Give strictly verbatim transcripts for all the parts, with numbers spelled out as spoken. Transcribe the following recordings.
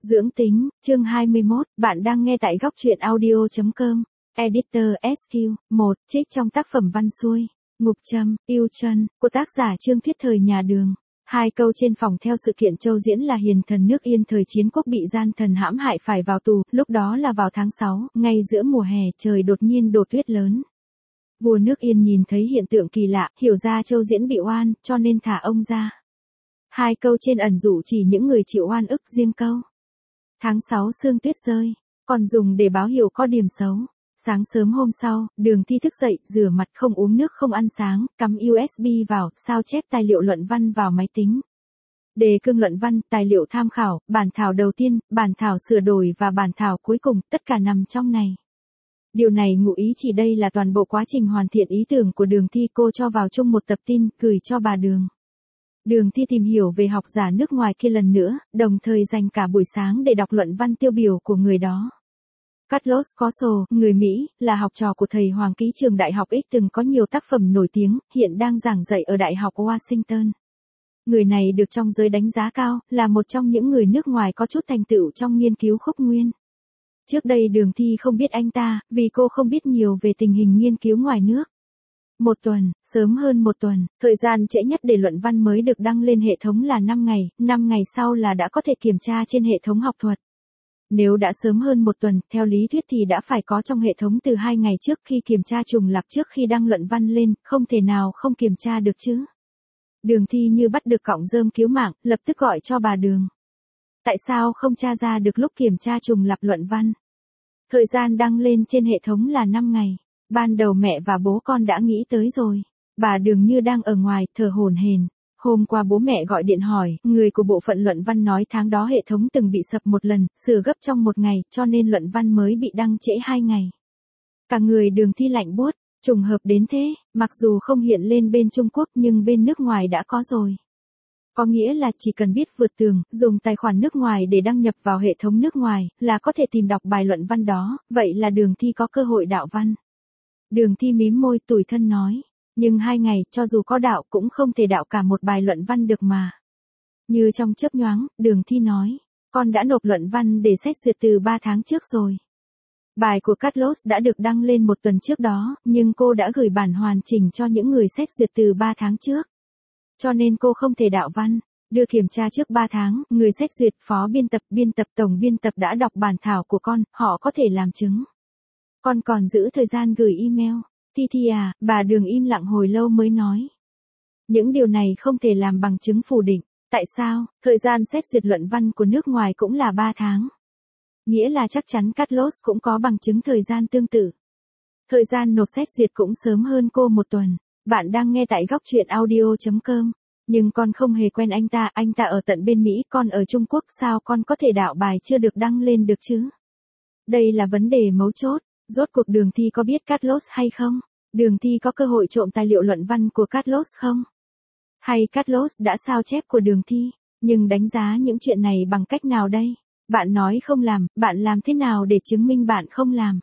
Dưỡng tính, chương hai mươi mốt, bạn đang nghe tại góc truyện audio chấm com. Editor ét quy, một, trích trong tác phẩm Văn Xuôi, Ngục Trâm, Yêu Chân, của tác giả Trương Thiết thời nhà Đường. Hai câu trên phòng theo sự kiện Châu Diễn là hiền thần nước Yên thời chiến quốc bị gian thần hãm hại phải vào tù, lúc đó là vào tháng sáu, ngay giữa mùa hè, trời đột nhiên đổ tuyết lớn. Vua nước Yên nhìn thấy hiện tượng kỳ lạ, hiểu ra Châu Diễn bị oan, cho nên thả ông ra. Hai câu trên ẩn dụ chỉ những người chịu oan ức riêng câu. Tháng sáu sương tuyết rơi, còn dùng để báo hiệu có điểm xấu. Sáng sớm hôm sau, Đường Thi thức dậy, rửa mặt không uống nước không ăn sáng, cắm u ét bê vào, sao chép tài liệu luận văn vào máy tính. Đề cương luận văn, tài liệu tham khảo, bản thảo đầu tiên, bản thảo sửa đổi và bản thảo cuối cùng, tất cả nằm trong này. Điều này ngụ ý chỉ đây là toàn bộ quá trình hoàn thiện ý tưởng của Đường Thi, cô cho vào chung một tập tin, gửi cho bà Đường. Đường Thi tìm hiểu về học giả nước ngoài kia lần nữa, đồng thời dành cả buổi sáng để đọc luận văn tiêu biểu của người đó. Carlos Coso, người Mỹ, là học trò của thầy Hoàng Ký trường Đại học X, từng có nhiều tác phẩm nổi tiếng, hiện đang giảng dạy ở Đại học Washington. Người này được trong giới đánh giá cao, là một trong những người nước ngoài có chút thành tựu trong nghiên cứu khúc nguyên. Trước đây Đường Thi không biết anh ta, vì cô không biết nhiều về tình hình nghiên cứu ngoài nước. Một tuần, sớm hơn một tuần, thời gian trễ nhất để luận văn mới được đăng lên hệ thống là năm ngày, năm ngày sau là đã có thể kiểm tra trên hệ thống học thuật. Nếu đã sớm hơn một tuần, theo lý thuyết thì đã phải có trong hệ thống từ hai ngày trước khi kiểm tra trùng lặp trước khi đăng luận văn lên, không thể nào không kiểm tra được chứ. Đường Thi như bắt được cọng rơm cứu mạng, lập tức gọi cho bà Đường. Tại sao không tra ra được lúc kiểm tra trùng lặp luận văn? Thời gian đăng lên trên hệ thống là năm ngày. Ban đầu mẹ và bố con đã nghĩ tới rồi. Bà Đường như đang ở ngoài, thở hổn hển. Hôm qua bố mẹ gọi điện hỏi, người của bộ phận luận văn nói tháng đó hệ thống từng bị sập một lần, sửa gấp trong một ngày, cho nên luận văn mới bị đăng trễ hai ngày. Cả người Đường Thi lạnh buốt, trùng hợp đến thế, mặc dù không hiện lên bên Trung Quốc nhưng bên nước ngoài đã có rồi. Có nghĩa là chỉ cần biết vượt tường, dùng tài khoản nước ngoài để đăng nhập vào hệ thống nước ngoài, là có thể tìm đọc bài luận văn đó, vậy là Đường Thi có cơ hội đạo văn. Đường Thi mím môi tủi thân nói, nhưng hai ngày, cho dù có đạo cũng không thể đạo cả một bài luận văn được mà. Như trong chớp nhoáng, Đường Thi nói, con đã nộp luận văn để xét duyệt từ ba tháng trước rồi. Bài của Carlos đã được đăng lên một tuần trước đó, nhưng cô đã gửi bản hoàn chỉnh cho những người xét duyệt từ ba tháng trước. Cho nên cô không thể đạo văn, đưa kiểm tra trước ba tháng, người xét duyệt, phó biên tập, biên tập, tổng biên tập đã đọc bản thảo của con, họ có thể làm chứng. Con còn giữ thời gian gửi email. Thi Thi à, bà Đường im lặng hồi lâu mới nói. Những điều này không thể làm bằng chứng phủ định. Tại sao? Thời gian xét duyệt luận văn của nước ngoài cũng là ba tháng. Nghĩa là chắc chắn Carlos cũng có bằng chứng thời gian tương tự. Thời gian nộp xét duyệt cũng sớm hơn cô một tuần. Bạn đang nghe tại góc truyện audio chấm com. Nhưng con không hề quen anh ta, anh ta ở tận bên Mỹ, con ở Trung Quốc, sao con có thể đạo bài chưa được đăng lên được chứ? Đây là vấn đề mấu chốt. Rốt cuộc Đường Thi có biết Carlos hay không? Đường Thi có cơ hội trộm tài liệu luận văn của Carlos không? Hay Carlos đã sao chép của Đường Thi? Nhưng đánh giá những chuyện này bằng cách nào đây? Bạn nói không làm, bạn làm thế nào để chứng minh bạn không làm?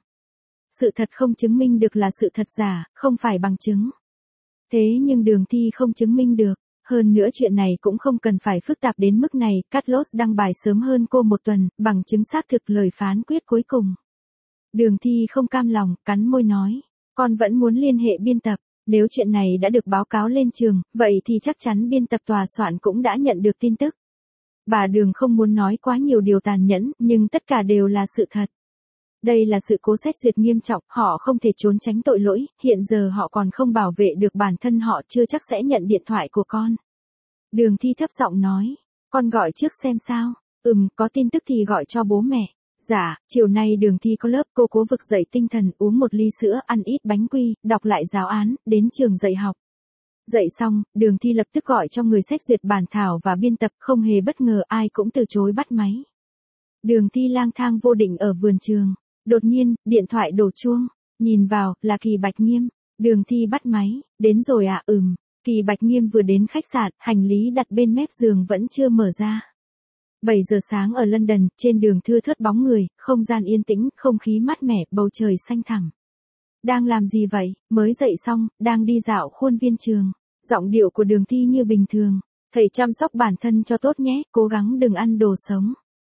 Sự thật không chứng minh được là sự thật giả, không phải bằng chứng. Thế nhưng Đường Thi không chứng minh được. Hơn nữa chuyện này cũng không cần phải phức tạp đến mức này, Carlos đăng bài sớm hơn cô một tuần, bằng chứng xác thực lời phán quyết cuối cùng. Đường Thi không cam lòng, cắn môi nói, con vẫn muốn liên hệ biên tập, nếu chuyện này đã được báo cáo lên trường, vậy thì chắc chắn biên tập tòa soạn cũng đã nhận được tin tức. Bà Đường không muốn nói quá nhiều điều tàn nhẫn, nhưng tất cả đều là sự thật. Đây là sự cố xét duyệt nghiêm trọng, họ không thể trốn tránh tội lỗi, hiện giờ họ còn không bảo vệ được bản thân họ, chưa chắc sẽ nhận điện thoại của con. Đường Thi thấp giọng nói, con gọi trước xem sao, ừm, có tin tức thì gọi cho bố mẹ. Dạ, chiều nay Đường Thi có lớp, cô cố vực dậy tinh thần, uống một ly sữa, ăn ít bánh quy, đọc lại giáo án, đến trường dạy học. Dậy xong, Đường Thi lập tức gọi cho người xét duyệt bản thảo và biên tập, không hề bất ngờ ai cũng từ chối bắt máy. Đường Thi lang thang vô định ở vườn trường. Đột nhiên, điện thoại đổ chuông. Nhìn vào, là Kỳ Bạch Nghiêm. Đường Thi bắt máy, đến rồi à, ừm. Kỳ Bạch Nghiêm vừa đến khách sạn, hành lý đặt bên mép giường vẫn chưa mở ra. bảy giờ sáng ở London, trên đường thưa thớt bóng người, không gian yên tĩnh, không khí mát mẻ, bầu trời xanh thẳm. Đang làm gì vậy? Mới dậy xong, đang đi dạo khuôn viên trường. Giọng điệu của Đường Thi như bình thường. Thầy chăm sóc bản thân cho tốt nhé, cố gắng đừng ăn đồ sống.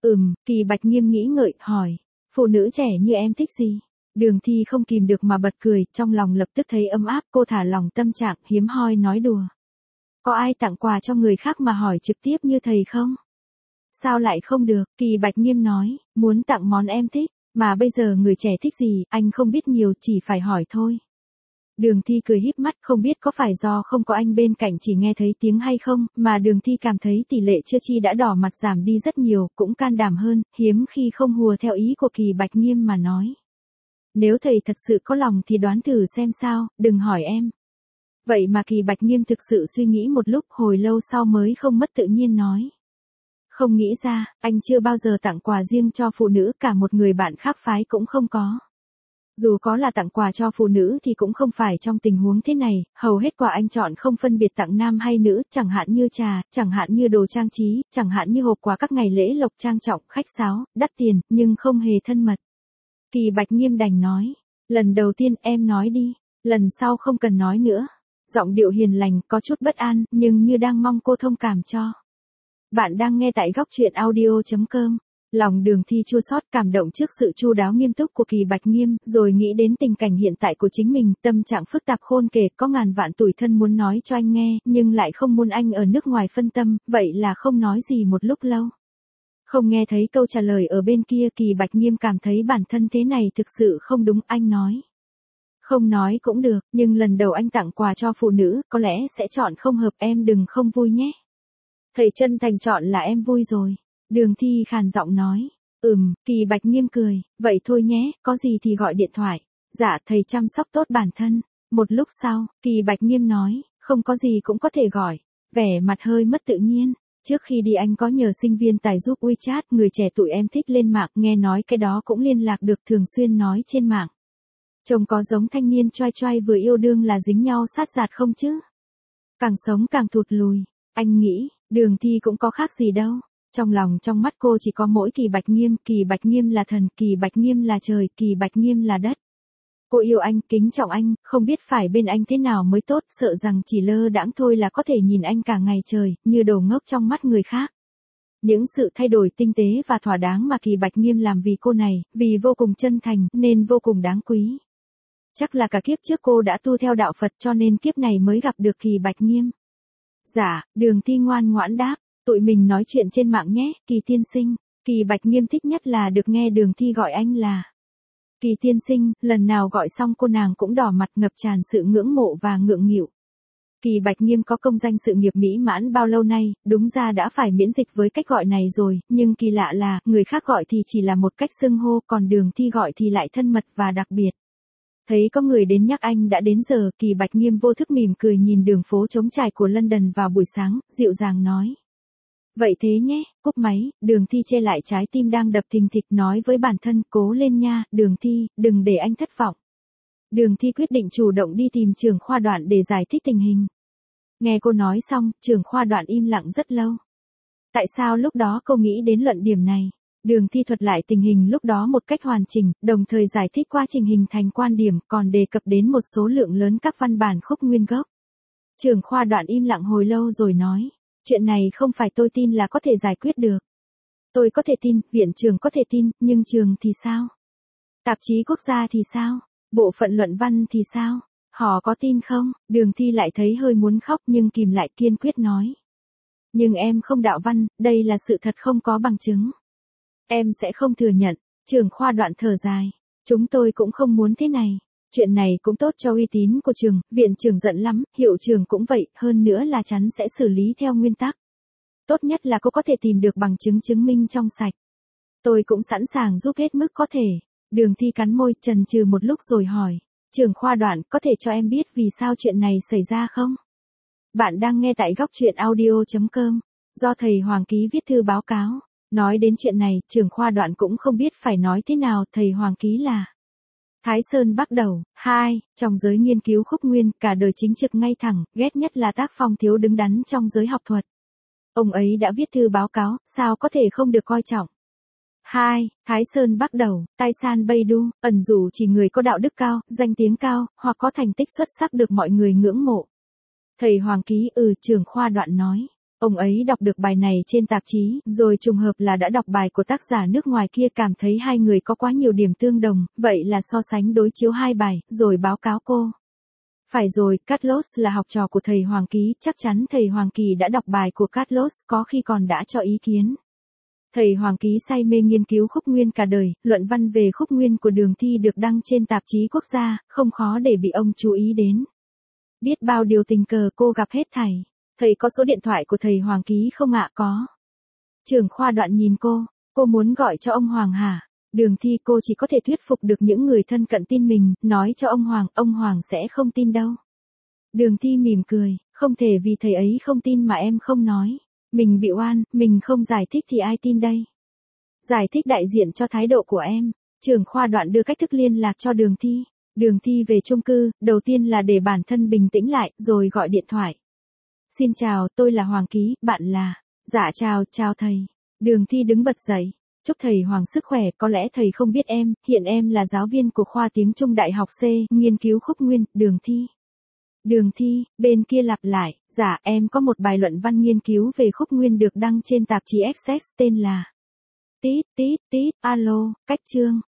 Ừm, Kỳ Bạch Nghiêm nghĩ ngợi, hỏi. Phụ nữ trẻ như em thích gì? Đường Thi không kìm được mà bật cười, trong lòng lập tức thấy ấm áp, cô thả lòng tâm trạng, hiếm hoi nói đùa. Có ai tặng quà cho người khác mà hỏi trực tiếp như thầy không? Sao lại không được? Kỳ Bạch Nghiêm nói, muốn tặng món em thích, mà bây giờ người trẻ thích gì, anh không biết nhiều, chỉ phải hỏi thôi. Đường Thi cười híp mắt, không biết có phải do không có anh bên cạnh chỉ nghe thấy tiếng hay không, mà Đường Thi cảm thấy tỷ lệ chưa chi đã đỏ mặt giảm đi rất nhiều, cũng can đảm hơn, hiếm khi không hùa theo ý của Kỳ Bạch Nghiêm mà nói. Nếu thầy thật sự có lòng thì đoán thử xem sao, đừng hỏi em. Vậy mà Kỳ Bạch Nghiêm thực sự suy nghĩ một lúc, hồi lâu sau mới không mất tự nhiên nói. Không nghĩ ra, anh chưa bao giờ tặng quà riêng cho phụ nữ, cả một người bạn khác phái cũng không có. Dù có là tặng quà cho phụ nữ thì cũng không phải trong tình huống thế này, hầu hết quà anh chọn không phân biệt tặng nam hay nữ, chẳng hạn như trà, chẳng hạn như đồ trang trí, chẳng hạn như hộp quà các ngày lễ lộc trang trọng, khách sáo, đắt tiền, nhưng không hề thân mật. Kỳ Bạch Nghiêm đành nói, lần đầu tiên em nói đi, lần sau không cần nói nữa. Giọng điệu hiền lành, có chút bất an, nhưng như đang mong cô thông cảm cho. Bạn đang nghe tại góc truyện audio chấm com. Lòng Đường Thi chua xót, cảm động trước sự chu đáo nghiêm túc của Kỳ Bạch Nghiêm, rồi nghĩ đến tình cảnh hiện tại của chính mình, tâm trạng phức tạp khôn kể, có ngàn vạn tủi thân muốn nói cho anh nghe, nhưng lại không muốn anh ở nước ngoài phân tâm, vậy là không nói gì một lúc lâu. Không nghe thấy câu trả lời ở bên kia, Kỳ Bạch Nghiêm cảm thấy bản thân thế này thực sự không đúng, anh nói. Không nói cũng được, nhưng lần đầu anh tặng quà cho phụ nữ, có lẽ sẽ chọn không hợp, em đừng không vui nhé. Thầy chân thành chọn là em vui rồi. Đường Thi khàn giọng nói. Ừm, Kỳ Bạch Nghiêm cười, vậy thôi nhé, có gì thì gọi điện thoại. Dạ, thầy chăm sóc tốt bản thân. Một lúc sau, Kỳ Bạch Nghiêm nói, không có gì cũng có thể gọi. Vẻ mặt hơi mất tự nhiên. Trước khi đi anh có nhờ sinh viên tài giúp WeChat, người trẻ tuổi em thích lên mạng, nghe nói cái đó cũng liên lạc được, thường xuyên nói trên mạng. Trông có giống thanh niên choai choai vừa yêu đương là dính nhau sát giạt không chứ? Càng sống càng thụt lùi. Anh nghĩ, Đường Thi cũng có khác gì đâu. Trong lòng trong mắt cô chỉ có mỗi Kỳ Bạch Nghiêm, Kỳ Bạch Nghiêm là thần, Kỳ Bạch Nghiêm là trời, Kỳ Bạch Nghiêm là đất. Cô yêu anh, kính trọng anh, không biết phải bên anh thế nào mới tốt, sợ rằng chỉ lơ đãng thôi là có thể nhìn anh cả ngày trời, như đồ ngốc trong mắt người khác. Những sự thay đổi tinh tế và thỏa đáng mà Kỳ Bạch Nghiêm làm vì cô này, vì vô cùng chân thành, nên vô cùng đáng quý. Chắc là cả kiếp trước cô đã tu theo đạo Phật cho nên kiếp này mới gặp được Kỳ Bạch Nghiêm. Dạ, Đường Thi ngoan ngoãn đáp, tụi mình nói chuyện trên mạng nhé, Kỳ tiên sinh. Kỳ Bạch Nghiêm thích nhất là được nghe Đường Thi gọi anh là Kỳ tiên sinh, lần nào gọi xong cô nàng cũng đỏ mặt, ngập tràn sự ngưỡng mộ và ngượng nghịu. Kỳ Bạch Nghiêm có công danh sự nghiệp mỹ mãn bao lâu nay, đúng ra đã phải miễn dịch với cách gọi này rồi, nhưng kỳ lạ là, người khác gọi thì chỉ là một cách xưng hô, còn Đường Thi gọi thì lại thân mật và đặc biệt. Thấy có người đến nhắc anh đã đến giờ, Kỳ Bạch Nghiêm vô thức mỉm cười nhìn đường phố trống trải của London vào buổi sáng, dịu dàng nói. Vậy thế nhé, cúp máy, Đường Thi che lại trái tim đang đập thình thịch, nói với bản thân, cố lên nha, Đường Thi, đừng để anh thất vọng. Đường Thi quyết định chủ động đi tìm trưởng khoa Đoạn để giải thích tình hình. Nghe cô nói xong, trưởng khoa Đoạn im lặng rất lâu. Tại sao lúc đó cô nghĩ đến luận điểm này? Đường Thi thuật lại tình hình lúc đó một cách hoàn chỉnh, đồng thời giải thích quá trình hình thành quan điểm, còn đề cập đến một số lượng lớn các văn bản khúc nguyên gốc. Trưởng khoa Đoạn im lặng hồi lâu rồi nói, chuyện này không phải tôi tin là có thể giải quyết được. Tôi có thể tin, viện trưởng có thể tin, nhưng trường thì sao? Tạp chí quốc gia thì sao? Bộ phận luận văn thì sao? Họ có tin không? Đường Thi lại thấy hơi muốn khóc nhưng kìm lại, kiên quyết nói. Nhưng em không đạo văn, đây là sự thật không có bằng chứng. Em sẽ không thừa nhận. Trưởng khoa Đoạn thở dài. Chúng tôi cũng không muốn thế này. Chuyện này cũng tốt cho uy tín của trường, viện trưởng giận lắm, hiệu trưởng cũng vậy, hơn nữa là chắn sẽ xử lý theo nguyên tắc. Tốt nhất là cô có thể tìm được bằng chứng chứng minh trong sạch. Tôi cũng sẵn sàng giúp hết mức có thể. Đường Thi cắn môi, chần chừ một lúc rồi hỏi. Trưởng khoa Đoạn, có thể cho em biết vì sao chuyện này xảy ra không? Bạn đang nghe tại góc truyện audio chấm com. Do thầy Hoàng Ký viết thư báo cáo. Nói đến chuyện này, trưởng khoa Đoạn cũng không biết phải nói thế nào, thầy Hoàng Ký là Thái Sơn Bắc Đầu. Hai, trong giới nghiên cứu khúc nguyên, cả đời chính trực ngay thẳng, ghét nhất là tác phong thiếu đứng đắn trong giới học thuật. Ông ấy đã viết thư báo cáo, sao có thể không được coi trọng. Hai, Thái Sơn Bắc Đầu, Tai San Bay Du, ẩn dụ chỉ người có đạo đức cao, danh tiếng cao, hoặc có thành tích xuất sắc được mọi người ngưỡng mộ. Thầy Hoàng Ký ừ trưởng khoa Đoạn nói. Ông ấy đọc được bài này trên tạp chí, rồi trùng hợp là đã đọc bài của tác giả nước ngoài kia, cảm thấy hai người có quá nhiều điểm tương đồng, vậy là so sánh đối chiếu hai bài, rồi báo cáo cô. Phải rồi, Carlos là học trò của thầy Hoàng Ký, chắc chắn thầy Hoàng Kỳ đã đọc bài của Carlos, có khi còn đã cho ý kiến. Thầy Hoàng Ký say mê nghiên cứu khúc nguyên cả đời, luận văn về khúc nguyên của Đường Thi được đăng trên tạp chí quốc gia, không khó để bị ông chú ý đến. Biết bao điều tình cờ cô gặp hết thảy. Thầy có số điện thoại của thầy Hoàng Ký không ạ? Có. Trưởng khoa Đoạn nhìn cô, cô muốn gọi cho ông Hoàng hả? Đường Thi, cô chỉ có thể thuyết phục được những người thân cận tin mình, nói cho ông Hoàng, ông Hoàng sẽ không tin đâu. Đường Thi mỉm cười, không thể vì thầy ấy không tin mà em không nói. Mình bị oan, mình không giải thích thì ai tin đây? Giải thích đại diện cho thái độ của em. Trưởng khoa Đoạn đưa cách thức liên lạc cho Đường Thi. Đường Thi về chung cư, đầu tiên là để bản thân bình tĩnh lại, rồi gọi điện thoại. Xin chào, tôi là Hoàng Ký, bạn là... Dạ chào, chào thầy. Đường Thi đứng bật dậy. Chúc thầy Hoàng sức khỏe, có lẽ thầy không biết em, hiện em là giáo viên của khoa tiếng Trung Đại học C, nghiên cứu khúc nguyên, Đường Thi. Đường Thi, bên kia lặp lại, dạ em có một bài luận văn nghiên cứu về khúc nguyên được đăng trên tạp chí Access tên là... Tít, tít, tít, alo, cách chương.